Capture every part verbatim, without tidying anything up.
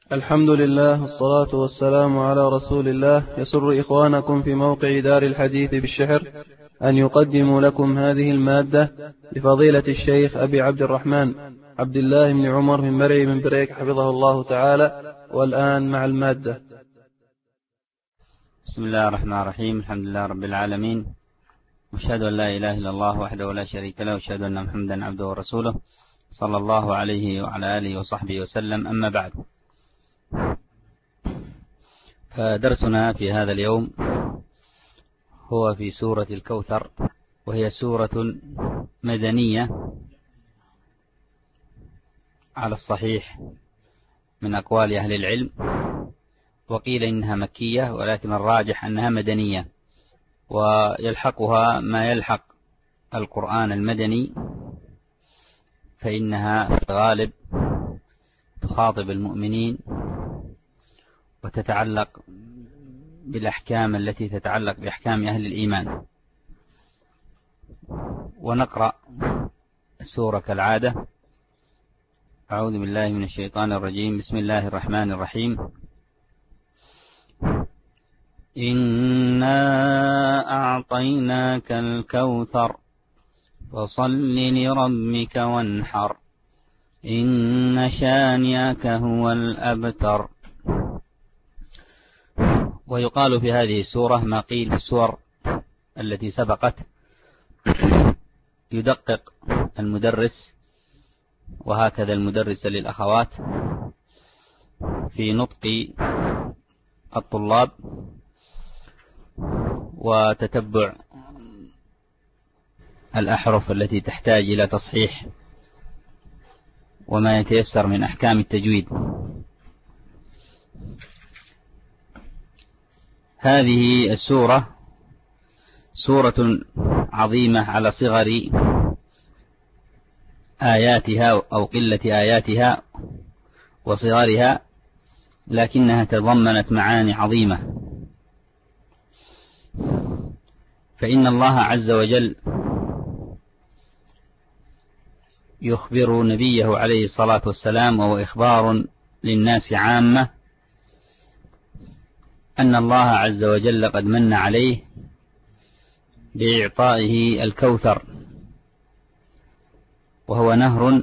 الحمد لله والصلاة والسلام على رسول الله. يسر إخوانكم في موقع دار الحديث بالشحر أن يقدموا لكم هذه المادة لفضيلة الشيخ أبي عبد الرحمن عبد الله بن عمر من مرعي من بريك حفظه الله تعالى. والآن مع المادة. بسم الله الرحمن الرحيم. الحمد لله رب العالمين، وأشهد أن لا إله إلا الله وحده لا شريك له، وأشهد أن محمدا عبده ورسوله صلى الله عليه وعلى آله وصحبه وسلم. أما بعد، فدرسنا في هذا اليوم هو في سورة الكوثر، وهي سورة مدنية على الصحيح من أقوال أهل العلم، وقيل إنها مكية، ولكن الراجح أنها مدنية، ويلحقها ما يلحق القرآن المدني، فإنها في الغالب تخاطب المؤمنين وتتعلق بالأحكام التي تتعلق بأحكام أهل الإيمان. ونقرأ السورة كالعادة. أعوذ بالله من الشيطان الرجيم. بسم الله الرحمن الرحيم. إنا أعطيناك الكوثر فصل لربك وانحر إن شانئك هو الأبتر. ويقال في هذه السورة ما قيل في السور التي سبقت. يدقق المدرس، وهكذا المدرس للأخوات، في نطق الطلاب وتتبع الأحرف التي تحتاج إلى تصحيح، وما يتيسر من أحكام التجويد. هذه السورة سورة عظيمة على صغر آياتها أو قلة آياتها وصغرها، لكنها تضمنت معاني عظيمة. فإن الله عز وجل يخبر نبيه عليه الصلاة والسلام، وهو إخبار للناس عامة، أن الله عز وجل قد من عليه بإعطائه الكوثر، وهو نهر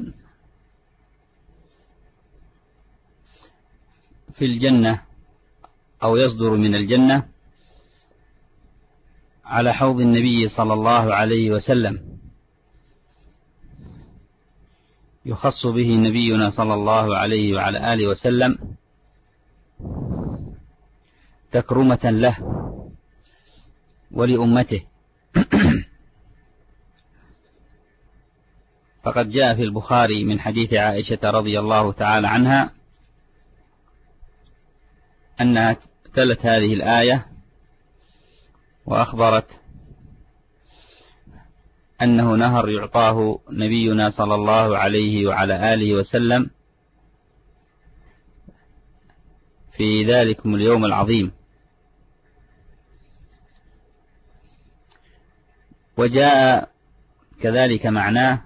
في الجنة أو يصدر من الجنة على حوض النبي صلى الله عليه وسلم، يخص به نبينا صلى الله عليه وعلى آله وسلم تكرمة له ولأمته. فقد جاء في البخاري من حديث عائشة رضي الله تعالى عنها أنها تلت هذه الآية وأخبرت أنه نهر يعطاه نبينا صلى الله عليه وعلى آله وسلم في ذلكم اليوم العظيم. وجاء كذلك معناه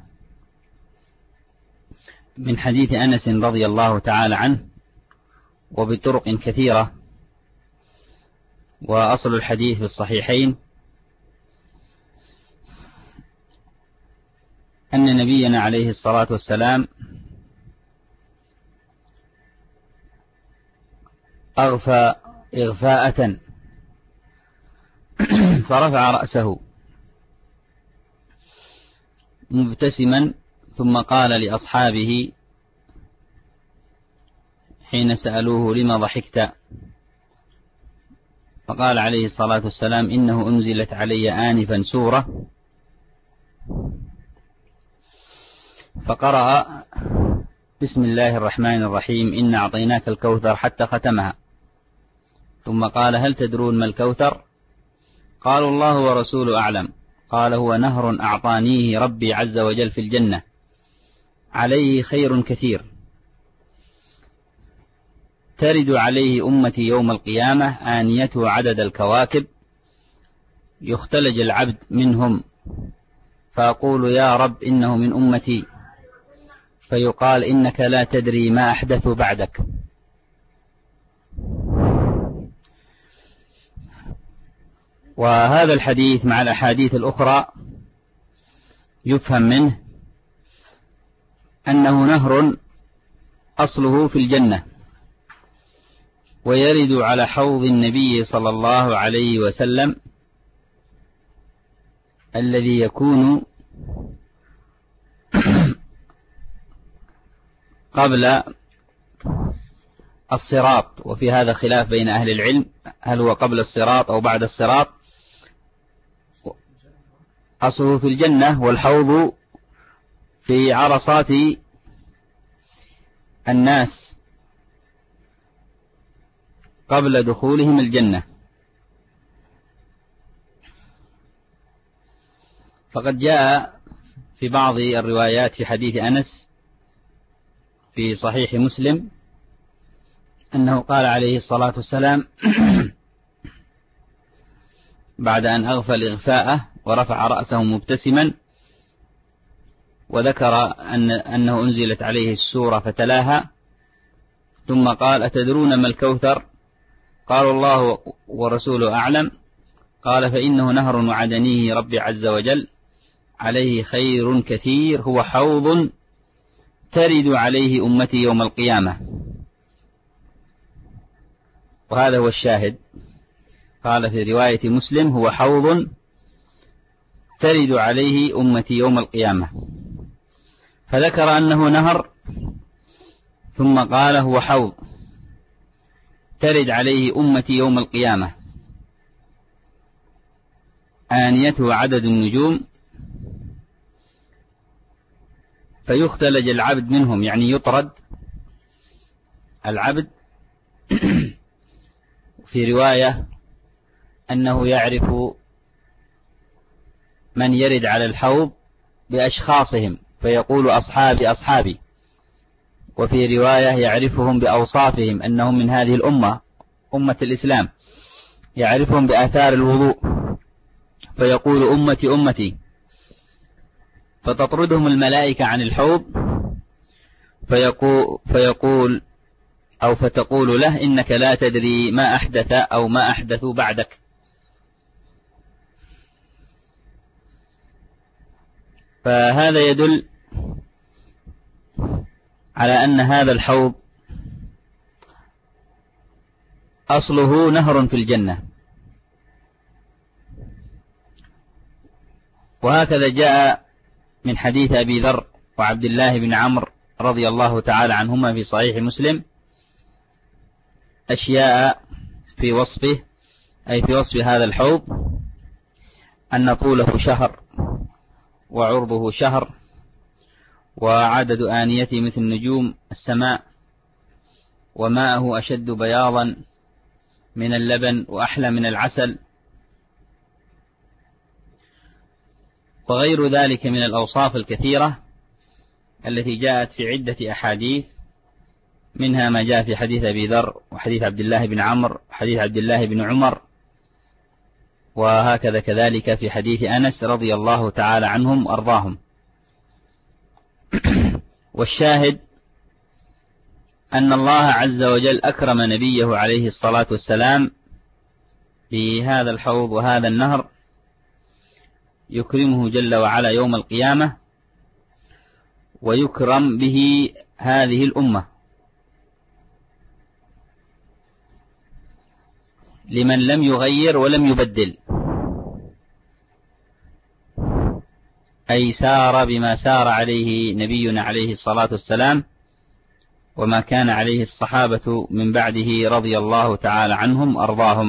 من حديث أنس رضي الله تعالى عنه، وبطرق كثيرة، وأصل الحديث في الصحيحين، أن نبينا عليه الصلاة والسلام أغفى إغفاءة فرفع رأسه مبتسما، ثم قال لأصحابه حين سألوه لما ضحكت، فقال عليه الصلاة والسلام إنه أنزلت علي آنفا سورة، فقرأ بسم الله الرحمن الرحيم إنا أعطيناك الكوثر حتى ختمها، ثم قال هل تدرون ما الكوثر؟ قالوا الله ورسوله أعلم. قال هو نهر أعطانيه ربي عز وجل في الجنة، عليه خير كثير، ترد عليه أمتي يوم القيامة آنيته عدد الكواكب، يختلج العبد منهم فأقول يا رب إنه من أمتي، فيقال إنك لا تدري ما أحدث بعدك. وهذا الحديث مع الأحاديث الأخرى يفهم منه أنه نهر أصله في الجنة، ويرد على حوض النبي صلى الله عليه وسلم الذي يكون قبل الصراط، وفي هذا خلاف بين أهل العلم، هل هو قبل الصراط أو بعد الصراط. أصله في الجنة، والحوض في عرصات الناس قبل دخولهم الجنة. فقد جاء في بعض الروايات في حديث أنس في صحيح مسلم أنه قال عليه الصلاة والسلام بعد أن أغفل إغفاءه ورفع رأسه مبتسما، وذكر أن أنه أنزلت عليه السورة فتلاها، ثم قال: أتدرون ما الكوثر؟ قالوا: الله ورسوله أعلم. قال: فإنه نهر وعدنيه ربي عز وجل، عليه خير كثير، هو حوض ترد عليه أمتي يوم القيامة. وهذا هو الشاهد. قال في رواية مسلم: هو حوض ترد عليه أمتي يوم القيامة، فذكر أنه نهر، ثم قال: هو حوض ترد عليه أمتي يوم القيامة، آنيته عدد النجوم، فيختلج العبد منهم، يعني يطرد العبد. في رواية أنه يعرف من يرد على الحوض بأشخاصهم فيقول: أصحابي أصحابي. وفي رواية يعرفهم بأوصافهم، أنهم من هذه الأمة، أمة الإسلام، يعرفهم بآثار الوضوء فيقول: أمتي أمتي. فتطردهم الملائكة عن الحوض فيقول, فيقول أو فتقول له: إنك لا تدري ما أحدث أو ما أحدثوا بعدك. فهذا يدل على أن هذا الحوض أصله نهر في الجنة. وهكذا جاء من حديث أبي ذر وعبد الله بن عمرو رضي الله تعالى عنهما في صحيح مسلم أشياء في وصفه، أي في وصف هذا الحوض، أن طوله شهر وعرضه شهر وعدد آنيته مثل نجوم السماء، وماءه أشد بياضا من اللبن وأحلى من العسل، وغير ذلك من الأوصاف الكثيرة التي جاءت في عدة أحاديث، منها ما جاء في حديث أبي ذر وحديث عبد الله بن عمرو وحديث عبد الله بن عمر، وهكذا كذلك في حديث أنس رضي الله تعالى عنهم وأرضاهم. والشاهد أن الله عز وجل أكرم نبيه عليه الصلاة والسلام بهذا الحوض وهذا النهر، يكرمه جل وعلا يوم القيامة، ويكرم به هذه الأمة، لمن لم يغير ولم يبدل، أي سار بما سار عليه نبينا عليه الصلاة والسلام وما كان عليه الصحابة من بعده رضي الله تعالى عنهم أرضاهم.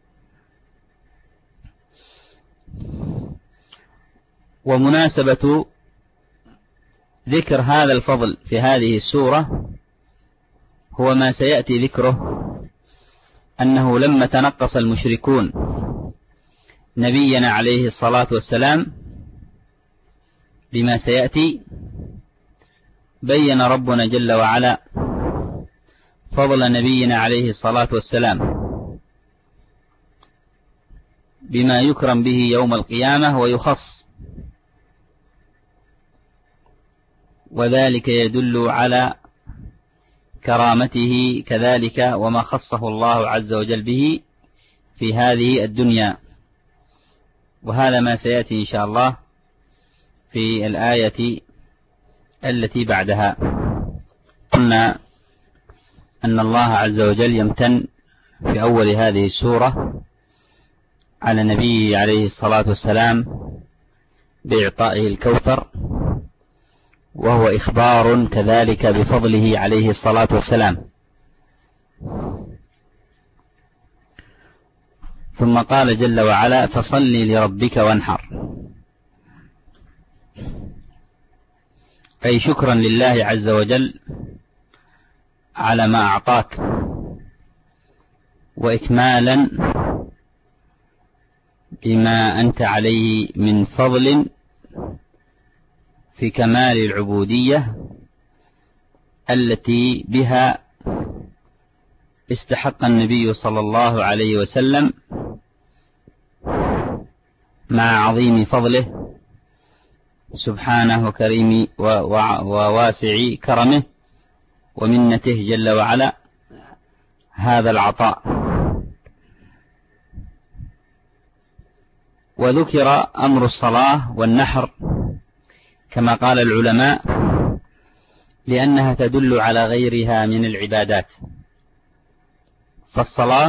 ومناسبة ذكر هذا الفضل في هذه السورة هو ما سيأتي ذكره، أنه لما تنقص المشركون نبينا عليه الصلاة والسلام بما سيأتي، بين ربنا جل وعلا فضل نبينا عليه الصلاة والسلام بما يكرم به يوم القيامة ويخص، وذلك يدل على كرامته كذلك وما خصه الله عز وجل به في هذه الدنيا. وهذا ما سيأتي إن شاء الله في الآية التي بعدها. قلنا أن الله عز وجل يمتن في أول هذه السورة على نبيه عليه الصلاة والسلام بإعطائه الكوثر، وهو إخبار كذلك بفضله عليه الصلاة والسلام. ثم قال جل وعلا: فصل لربك وانحر، أي شكرا لله عز وجل على ما أعطاك، وإكمالا بما أنت عليه من فضل في كمال العبودية التي بها استحق النبي صلى الله عليه وسلم مع عظيم فضله سبحانه وكريم وواسع كرمه ومنته جل وعلا هذا العطاء. وذكر أمر الصلاة والنحر كما قال العلماء لأنها تدل على غيرها من العبادات. فالصلاة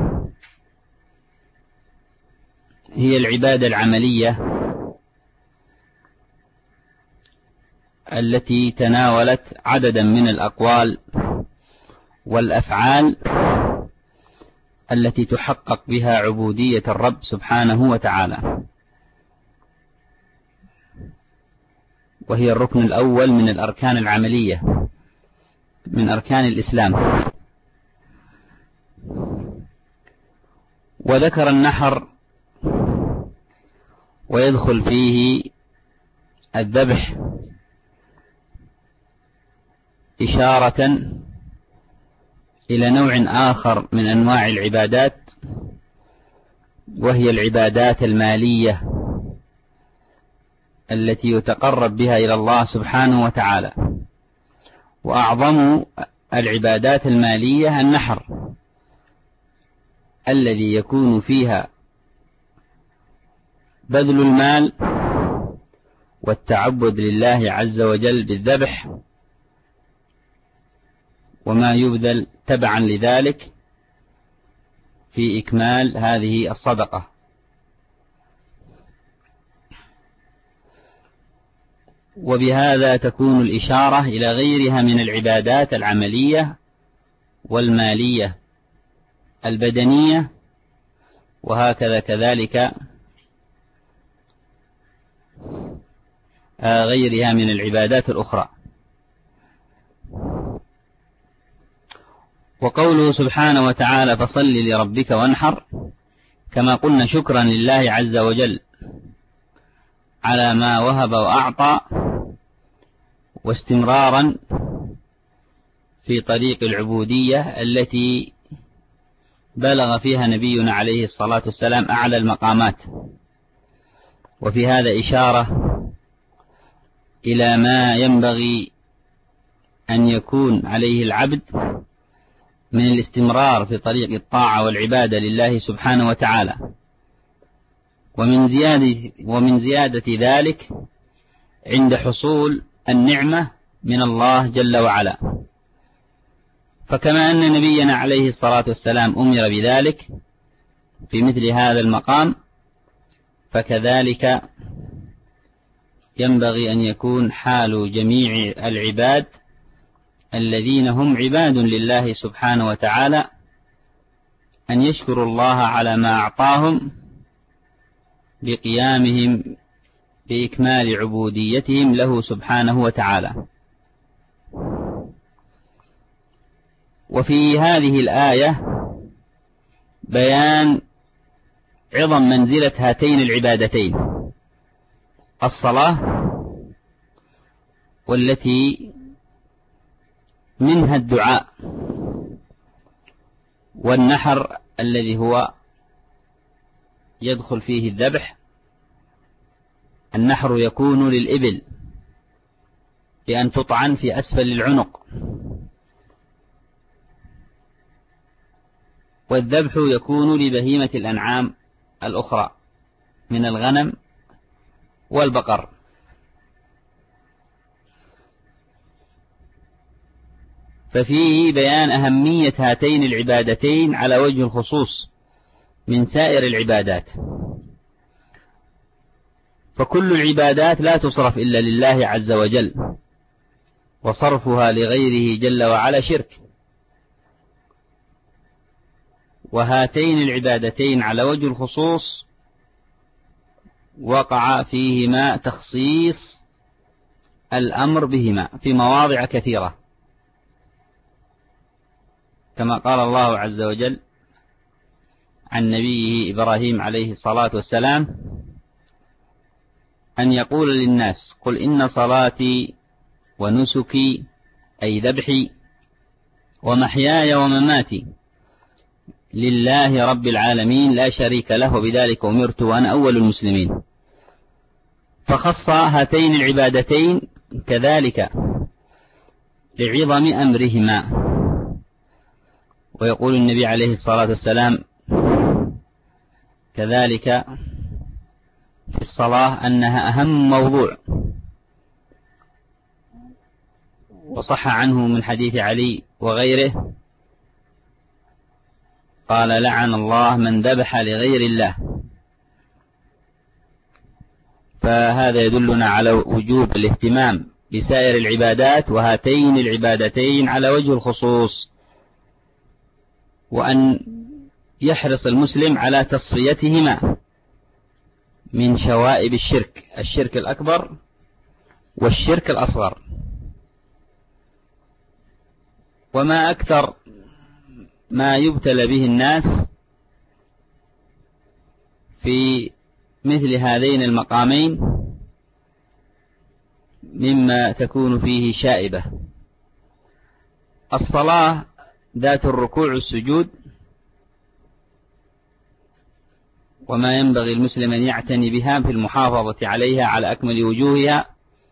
هي العبادة العملية التي تناولت عددا من الأقوال والأفعال التي تحقق بها عبودية الرب سبحانه وتعالى، وهي الركن الأول من الأركان العملية من أركان الإسلام. وذكر النحر ويدخل فيه الذبح إشارة إلى نوع آخر من أنواع العبادات، وهي العبادات المالية التي يتقرب بها إلى الله سبحانه وتعالى. وأعظم العبادات المالية النحر، الذي يكون فيها بذل المال والتعبد لله عز وجل بالذبح وما يبذل تبعا لذلك في إكمال هذه الصدقة. وبهذا تكون الإشارة إلى غيرها من العبادات العملية والمالية البدنية، وهكذا كذلك غيرها من العبادات الأخرى. وقوله سبحانه وتعالى: فصل لربك وانحر، كما قلنا شكرا لله عز وجل على ما وهب وأعطى، واستمرارا في طريق العبودية التي بلغ فيها نبينا عليه الصلاة والسلام أعلى المقامات. وفي هذا إشارة إلى ما ينبغي أن يكون عليه العبد من الاستمرار في طريق الطاعة والعبادة لله سبحانه وتعالى. ومن زيادة, ومن زيادة ذلك عند حصول النعمة من الله جل وعلا. فكما أن نبينا عليه الصلاة والسلام أمر بذلك في مثل هذا المقام، فكذلك ينبغي أن يكون حال جميع العباد الذين هم عباد لله سبحانه وتعالى أن يشكروا الله على ما أعطاهم بقيامهم بإكمال عبوديتهم له سبحانه وتعالى. وفي هذه الآية بيان عظم منزلة هاتين العبادتين، الصلاة والتي منها الدعاء، والنحر الذي هو يدخل فيه الذبح. النحر يكون للإبل بأن تطعن في أسفل العنق، والذبح يكون لبهيمة الأنعام الأخرى من الغنم والبقر. ففيه بيان أهمية هاتين العبادتين على وجه الخصوص من سائر العبادات. فكل العبادات لا تصرف إلا لله عز وجل، وصرفها لغيره جل وعلا شرك. وهاتين العبادتين على وجه الخصوص وقع فيهما تخصيص الأمر بهما في مواضع كثيرة، كما قال الله عز وجل عن نبيه إبراهيم عليه الصلاة والسلام أن يقول للناس: قل إن صلاتي ونسكي أي ذبحي ومحياي ومماتي لله رب العالمين لا شريك له وبذلك أمرت وأنا أول المسلمين. فخص هاتين العبادتين كذلك لعظم أمرهما. ويقول النبي عليه الصلاة والسلام كذلك في الصلاة أنها أهم موضوع. وصح عنه من حديث علي وغيره قال: لعن الله من ذبح لغير الله. فهذا يدلنا على وجوب الاهتمام بسائر العبادات وهاتين العبادتين على وجه الخصوص، وأن يحرص المسلم على تصفيتهما من شوائب الشرك، الشرك الأكبر والشرك الأصغر. وما أكثر ما يبتلى به الناس في مثل هذين المقامين مما تكون فيه شائبة. الصلاة ذات الركوع والسجود، وما ينبغي المسلم أن يعتني بها في المحافظة عليها على أكمل وجوهها،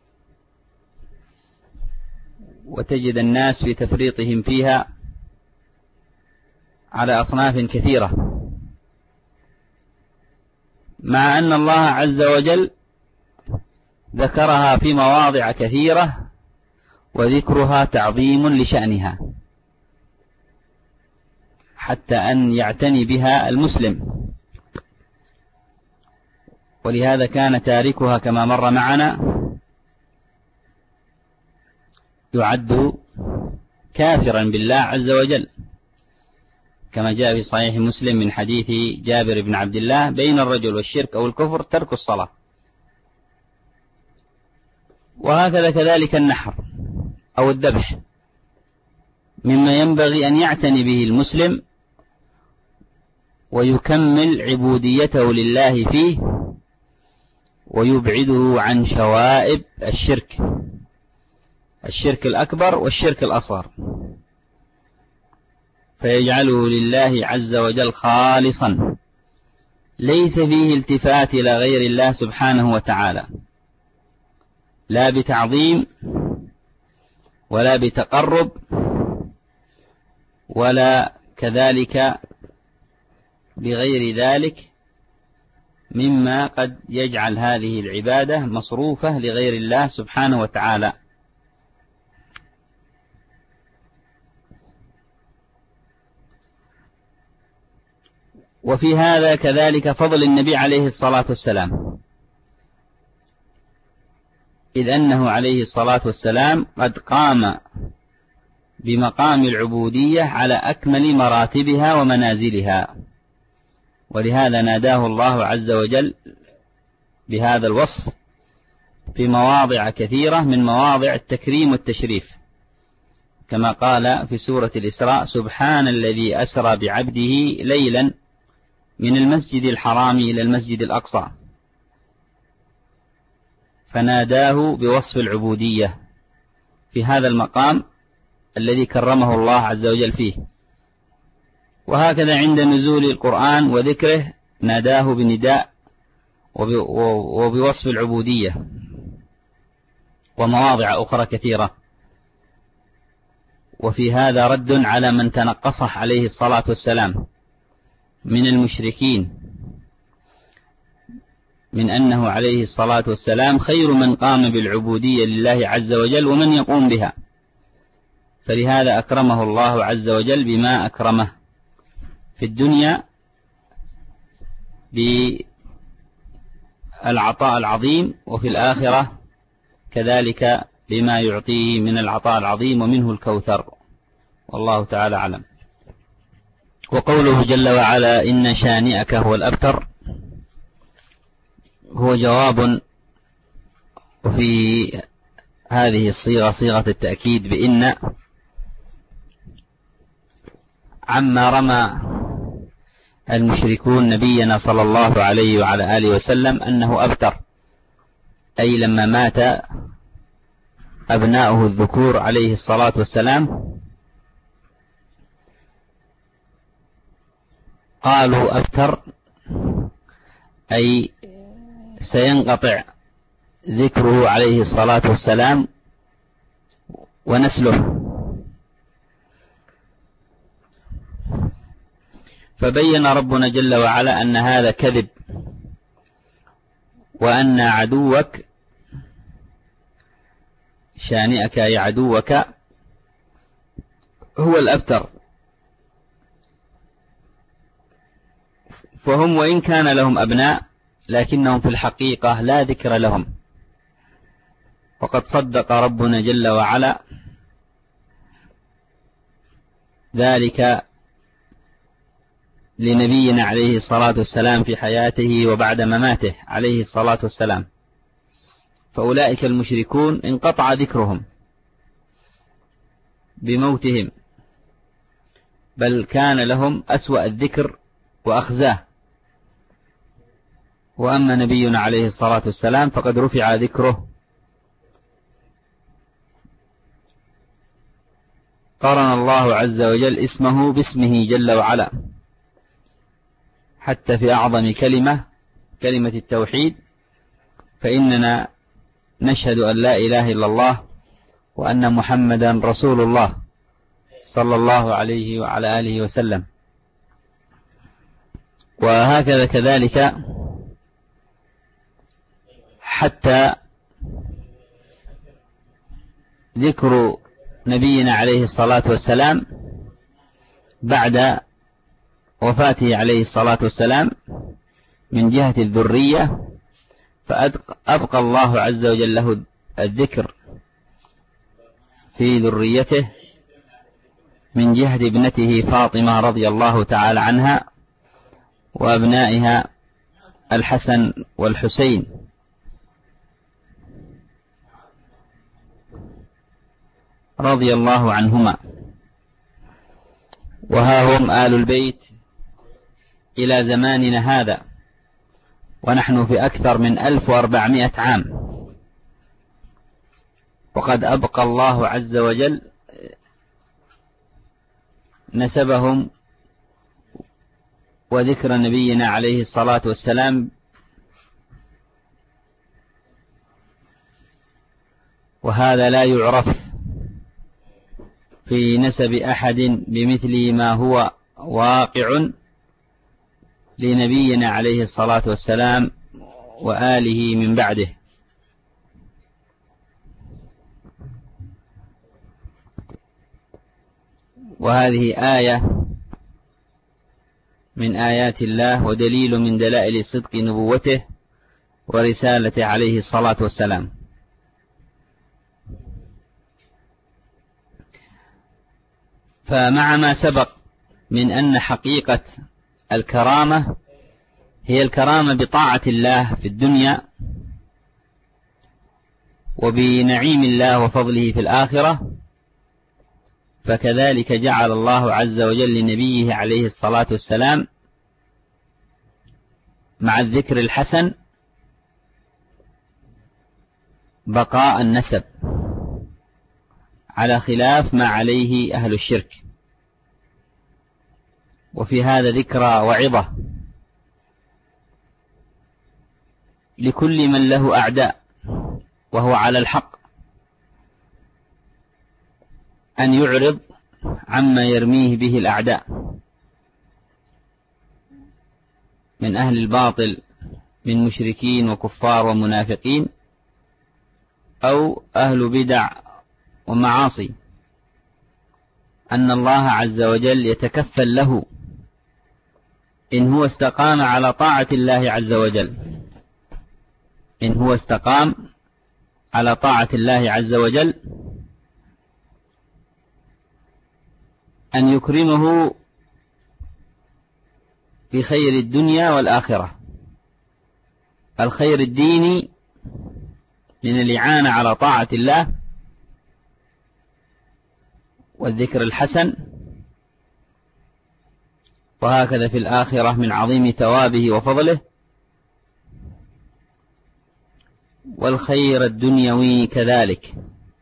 وتجد الناس في تفريطهم فيها على أصناف كثيرة، مع أن الله عز وجل ذكرها في مواضع كثيرة وذكرها تعظيم لشأنها، حتى أن يعتني بها المسلم. ولهذا كان تاركها كما مر معنا يعد كافرا بالله عز وجل، كما جاء في صحيح مسلم من حديث جابر بن عبد الله: بين الرجل والشرك أو الكفر ترك الصلاة. وهكذا كذلك النحر أو الذبح مما ينبغي أن يعتني به المسلم ويكمل عبوديته لله فيه، ويبعده عن شوائب الشرك، الشرك الأكبر والشرك الأصغر، فيجعله لله عز وجل خالصا ليس فيه التفات إلى غير الله سبحانه وتعالى، لا بتعظيم ولا بتقرب ولا كذلك بغير ذلك مما قد يجعل هذه العبادة مصروفة لغير الله سبحانه وتعالى. وفي هذا كذلك فضل النبي عليه الصلاة والسلام، إذ أنه عليه الصلاة والسلام قد قام بمقام العبودية على أكمل مراتبها ومنازلها، ولهذا ناداه الله عز وجل بهذا الوصف في مواضع كثيرة من مواضع التكريم والتشريف، كما قال في سورة الإسراء: سبحان الذي أسرى بعبده ليلا من المسجد الحرام إلى المسجد الأقصى، فناداه بوصف العبودية في هذا المقام الذي كرمه الله عز وجل فيه. وهكذا عند نزول القرآن وذكره ناداه بنداء وبوصف العبودية، ومواضع أخرى كثيرة. وفي هذا رد على من تنقصه عليه الصلاة والسلام من المشركين من أنه عليه الصلاة والسلام خير من قام بالعبودية لله عز وجل ومن يقوم بها، فلهذا أكرمه الله عز وجل بما أكرمه في الدنيا بالعطاء العظيم، وفي الآخرة كذلك بما يعطيه من العطاء العظيم ومنه الكوثر، والله تعالى أعلم. وقوله جل وعلا إن شانئك هو الأبتر هو جواب وفي هذه الصيغة صيغة التأكيد بإن عما رمى المشركون نبينا صلى الله عليه وعلى آله وسلم أنه أبتر، أي لما مات أبناؤه الذكور عليه الصلاة والسلام قالوا أبتر، أي سينقطع ذكره عليه الصلاة والسلام ونسله. فبين ربنا جل وعلا أن هذا كذب، وأن عدوك شانئك أي عدوك هو الأبتر. فهم وإن كان لهم أبناء لكنهم في الحقيقة لا ذكر لهم، وقد صدق ربنا جل وعلا ذلك لنبينا عليه الصلاة والسلام في حياته وبعد مماته عليه الصلاة والسلام. فأولئك المشركون انقطع ذكرهم بموتهم، بل كان لهم أسوأ الذكر وأخزاه. وأما نبينا عليه الصلاة والسلام فقد رفع ذكره، قرن الله عز وجل اسمه باسمه جل وعلا، حتى في أعظم كلمة كلمة التوحيد، فإننا نشهد أن لا إله إلا الله وأن محمدا رسول الله صلى الله عليه وعلى آله وسلم. وهكذا كذلك حتى ذكر نبينا عليه الصلاة والسلام بعد وفاته عليه الصلاة والسلام من جهة الذرية، فأبقى الله عز وجل له الذكر في ذريته من جهة ابنته فاطمة رضي الله تعالى عنها وأبنائها الحسن والحسين، رضي الله عنهما. وها هم آل البيت إلى زماننا هذا، ونحن في أكثر من ألف وأربعمائة عام، وقد أبقى الله عز وجل نسبهم وذكر نبينا عليه الصلاة والسلام، وهذا لا يعرف في نسب أحد بمثل ما هو واقع لنبينا عليه الصلاة والسلام وآله من بعده. وهذه آية من آيات الله ودليل من دلائل صدق نبوته ورسالته عليه الصلاة والسلام. فمع ما سبق من أن حقيقة الكرامة هي الكرامة بطاعة الله في الدنيا وبنعيم الله وفضله في الآخرة، فكذلك جعل الله عز وجل لنبيه عليه الصلاة والسلام مع الذكر الحسن بقاء النسب على خلاف ما عليه أهل الشرك. وفي هذا ذكرى وعظة لكل من له أعداء وهو على الحق أن يعرض عما يرميه به الأعداء من أهل الباطل من مشركين وكفار ومنافقين أو أهل بدع ومعاصي، أن الله عز وجل يتكفل له إن هو استقام على طاعة الله عز وجل، إن هو استقام على طاعة الله عز وجل أن يكرمه بخير الدنيا والآخرة، الخير الديني من الإعانة على طاعة الله والذكر الحسن، وهكذا في الآخرة من عظيم ثوابه وفضله، والخير الدنيوي كذلك.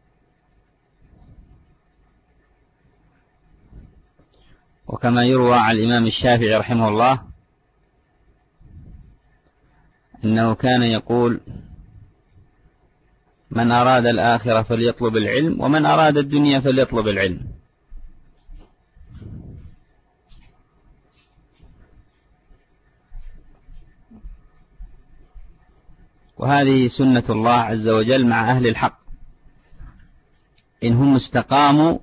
وكما يروى عن الإمام الشافعي رحمه الله أنه كان يقول: من أراد الآخرة فليطلب العلم، ومن أراد الدنيا فليطلب العلم. وهذه سنة الله عز وجل مع أهل الحق، إن هم استقاموا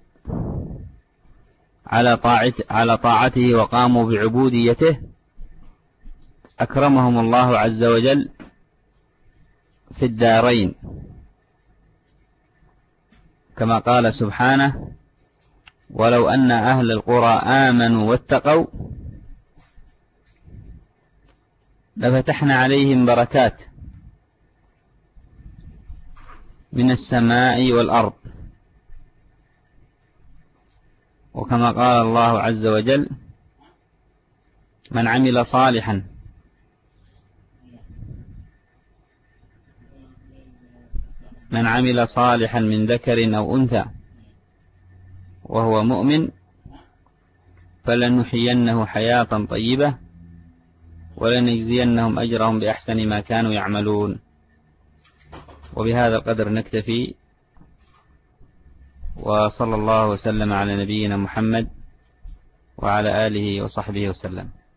على طاعته, على طاعته وقاموا بعبوديته أكرمهم الله عز وجل في الدارين، كما قال سبحانه: ولو أن أهل القرى آمنوا واتقوا لفتحنا عليهم بركات من السماء والأرض. وكما قال الله عز وجل: من عمل صالحا من عمل صالحا من ذكر أو أنثى وهو مؤمن فلنحيينه حياة طيبة ولنجزينهم أجرهم بأحسن ما كانوا يعملون. وبهذا القدر نكتفي، وصلى الله وسلم على نبينا محمد وعلى آله وصحبه وسلم.